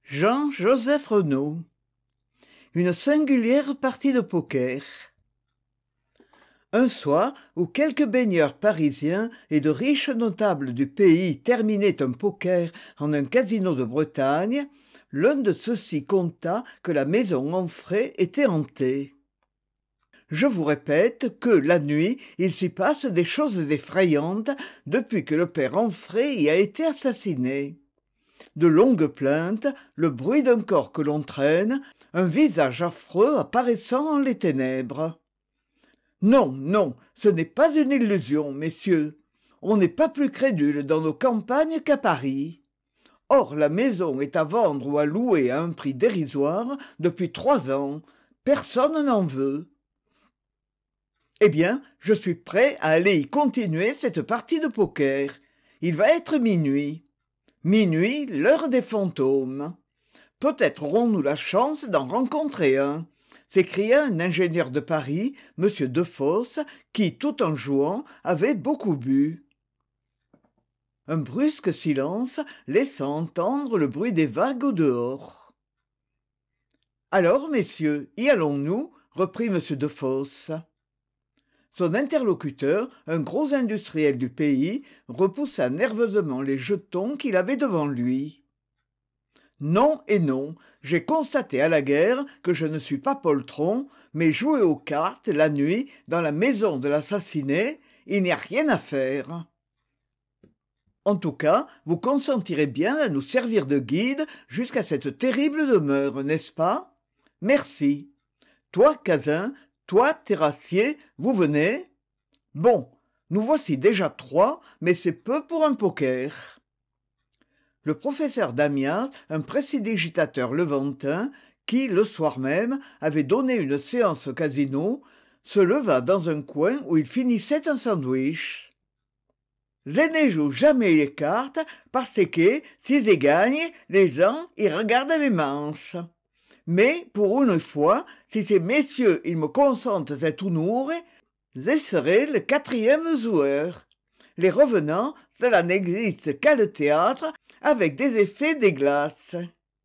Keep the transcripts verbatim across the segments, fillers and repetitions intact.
Jean-Joseph Renaud. Une singulière partie de poker. Un soir où quelques baigneurs parisiens et de riches notables du pays terminaient un poker en un casino de Bretagne, l'un de ceux-ci conta que la maison Onfray était hantée. Je vous répète que, la nuit, il s'y passe des choses effrayantes depuis que le père Onfray y a été assassiné. De longues plaintes, le bruit d'un corps que l'on traîne, un visage affreux apparaissant en les ténèbres. Non, non, ce n'est pas une illusion, messieurs. On n'est pas plus crédule dans nos campagnes qu'à Paris. Or, la maison est à vendre ou à louer à un prix dérisoire depuis trois ans. Personne n'en veut. Eh bien, je suis prêt à aller y continuer cette partie de poker. Il va être minuit. Minuit, l'heure des fantômes. Peut-être aurons-nous la chance d'en rencontrer un, s'écria un ingénieur de Paris, M. Defosse, qui, tout en jouant, avait beaucoup bu. Un brusque silence laissa entendre le bruit des vagues au dehors. « Alors, messieurs, y allons-nous » reprit M. Defosse. Son interlocuteur, un gros industriel du pays, repoussa nerveusement les jetons qu'il avait devant lui. « Non et non, j'ai constaté à la guerre que je ne suis pas poltron, mais jouer aux cartes, la nuit, dans la maison de l'assassiné, il n'y a rien à faire. En tout cas, vous consentirez bien à nous servir de guide jusqu'à cette terrible demeure, n'est-ce pas ? Merci. Toi, Cazin, toi, terrassier, vous venez ? Bon, nous voici déjà trois, mais c'est peu pour un poker. » Le professeur Damias, un prestidigitateur levantin, qui, le soir même, avait donné une séance au casino, se leva dans un coin où il finissait un sandwich. « Je ne joue jamais les cartes parce que, si je gagne, les gens y regardent mes manches. Mais, pour une fois, si ces messieurs ils me consentent cet honneur, je serai le quatrième joueur. Les revenants, cela n'existe qu'à le théâtre, avec des effets des glaces.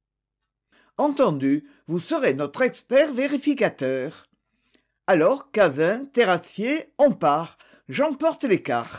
Entendu, vous serez notre expert vérificateur. Alors, Cazin, terrassier, on part. J'emporte les cartes. »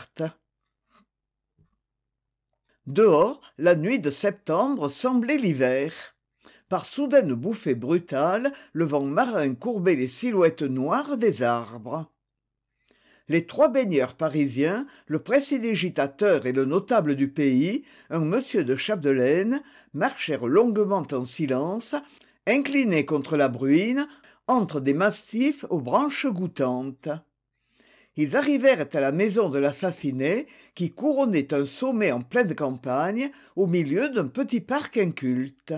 Dehors, la nuit de septembre semblait l'hiver. Par soudaines bouffées brutales, le vent marin courbait les silhouettes noires des arbres. Les trois baigneurs parisiens, le prestidigitateur et le notable du pays, un monsieur de Chapdelaine, marchèrent longuement en silence, inclinés contre la bruine, entre des massifs aux branches goûtantes. Ils arrivèrent à la maison de l'assassiné, qui couronnait un sommet en pleine campagne, au milieu d'un petit parc inculte.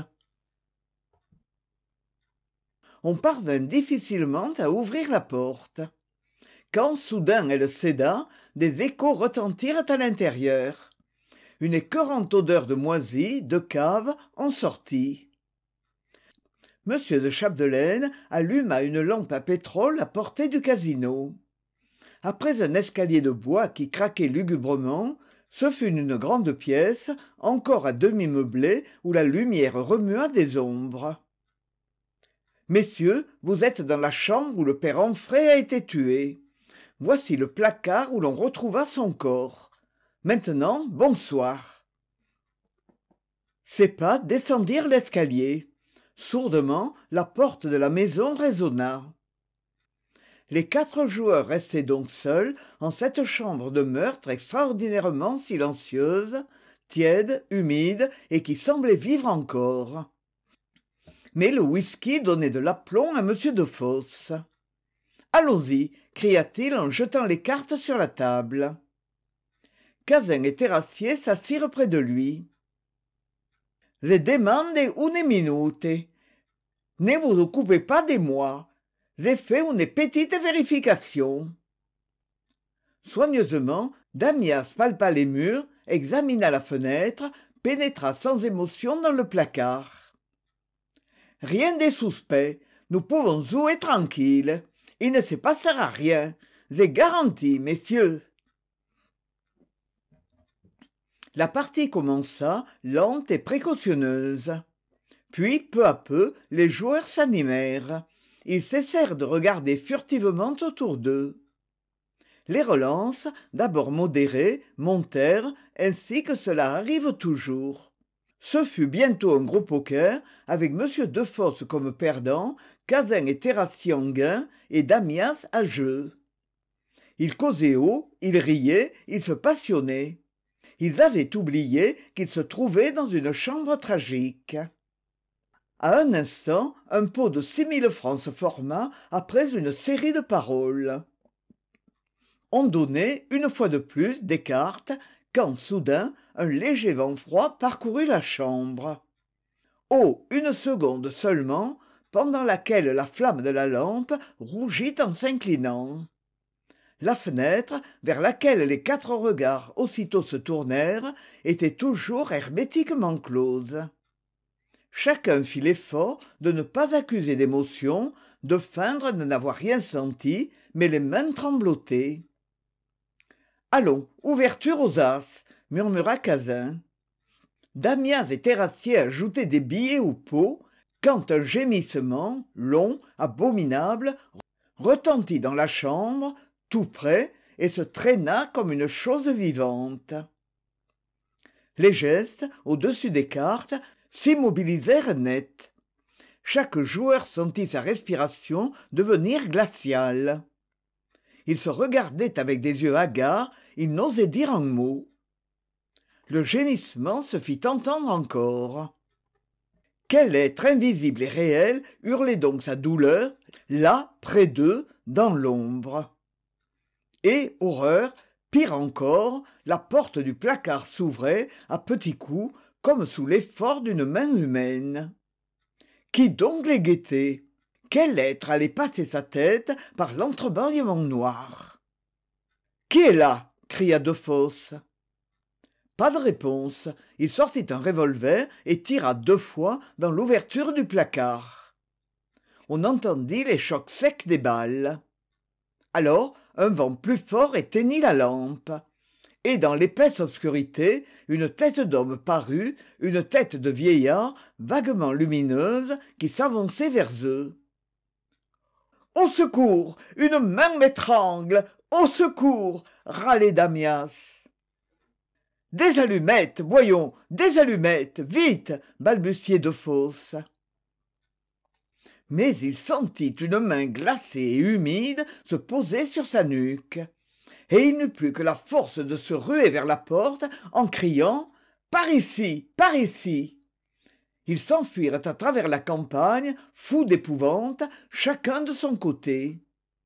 On parvint difficilement à ouvrir la porte. Quand soudain elle céda, des échos retentirent à l'intérieur. Une écœurante odeur de moisi, de cave, en sortit. Monsieur de Chapdelaine alluma une lampe à pétrole à portée du casino. Après un escalier de bois qui craquait lugubrement, ce fut une grande pièce, encore à demi meublée, où la lumière remua des ombres. « Messieurs, vous êtes dans la chambre où le père Onfray a été tué. Voici le placard où l'on retrouva son corps. Maintenant, bonsoir. » Ses pas descendirent l'escalier. Sourdement, la porte de la maison résonna. Les quatre joueurs restaient donc seuls en cette chambre de meurtre extraordinairement silencieuse, tiède, humide et qui semblait vivre encore. Mais le whisky donnait de l'aplomb à M. Defosse. « Allons-y » cria-t-il en jetant les cartes sur la table. Cazin et Terrassier s'assirent près de lui. « Je demande une minute. Ne vous occupez pas de moi. J'ai fait une petite vérification. » Soigneusement, Damias palpa les murs, examina la fenêtre, pénétra sans émotion dans le placard. « Rien de suspect. Nous pouvons jouer tranquille. Il ne se passera rien. J'ai garanti, messieurs. » La partie commença, lente et précautionneuse. Puis, peu à peu, les joueurs s'animèrent. Ils cessèrent de regarder furtivement autour d'eux. Les relances, d'abord modérées, montèrent, ainsi que cela arrive toujours. Ce fut bientôt un gros poker, avec M. Defosse comme perdant, Cazin et Terrassi en gain, et Damias à jeu. Ils causaient haut, ils riaient, ils se passionnaient. Ils avaient oublié qu'ils se trouvaient dans une chambre tragique. À un instant, un pot de six mille francs se forma après une série de paroles. On donnait, une fois de plus, des cartes, quand, soudain, un léger vent froid parcourut la chambre. Oh, une seconde seulement, pendant laquelle la flamme de la lampe rougit en s'inclinant. La fenêtre, vers laquelle les quatre regards aussitôt se tournèrent, était toujours hermétiquement close. Chacun fit l'effort de ne pas accuser d'émotion, de feindre de n'avoir rien senti, mais les mains tremblotaient. « Allons, ouverture aux as !» murmura Cazin. Damiens et Terrassier ajoutaient des billets au pot, quand un gémissement, long, abominable, retentit dans la chambre, tout près, et se traîna comme une chose vivante. Les gestes, au-dessus des cartes, s'immobilisèrent net. Chaque joueur sentit sa respiration devenir glaciale. Ils se regardaient avec des yeux hagards, ils n'osaient dire un mot. Le gémissement se fit entendre encore. Quel être invisible et réel hurlait donc sa douleur, là, près d'eux, dans l'ombre? Et, horreur, pire encore, la porte du placard s'ouvrait à petits coups, comme sous l'effort d'une main humaine. Qui donc les guettait? Quel être allait passer sa tête par l'entrebâillement noir? « Qui est là ?» cria Defosse. Pas de réponse. Il sortit un revolver et tira deux fois dans l'ouverture du placard. On entendit les chocs secs des balles. Alors, un vent plus fort éteignit la lampe. Et dans l'épaisse obscurité, une tête d'homme parut, une tête de vieillard, vaguement lumineuse, qui s'avançait vers eux. « Au secours! Une main m'étrangle! Au secours !» râlait Damias. « Des allumettes, voyons, des allumettes, vite !» balbutiait Defosse. Mais il sentit une main glacée et humide se poser sur sa nuque. Et il n'eut plus que la force de se ruer vers la porte en criant « Par ici, par ici !» Ils s'enfuirent à travers la campagne, fous d'épouvante, chacun de son côté.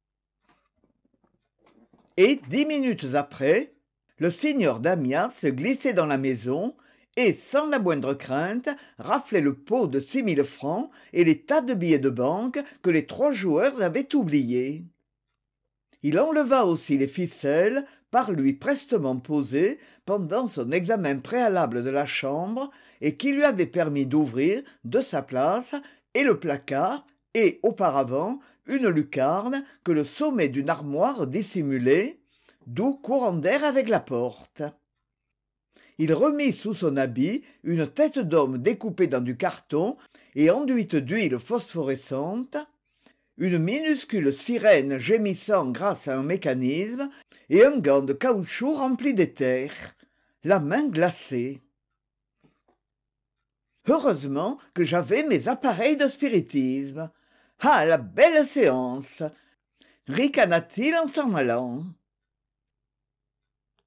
Et dix minutes après, le signor Damias se glissait dans la maison et, sans la moindre crainte, raflait le pot de six mille francs et les tas de billets de banque que les trois joueurs avaient oubliés. Il enleva aussi les ficelles, par lui prestement posées, pendant son examen préalable de la chambre, et qui lui avaient permis d'ouvrir, de sa place, et le placard, et, auparavant, une lucarne que le sommet d'une armoire dissimulait, d'où courant d'air avec la porte. Il remit sous son habit une tête d'homme découpée dans du carton et enduite d'huile phosphorescente, une minuscule sirène gémissant grâce à un mécanisme et un gant de caoutchouc rempli d'éther, la main glacée. Heureusement que j'avais mes appareils de spiritisme. Ah, la belle séance! Ricana-t-il en s'en allant.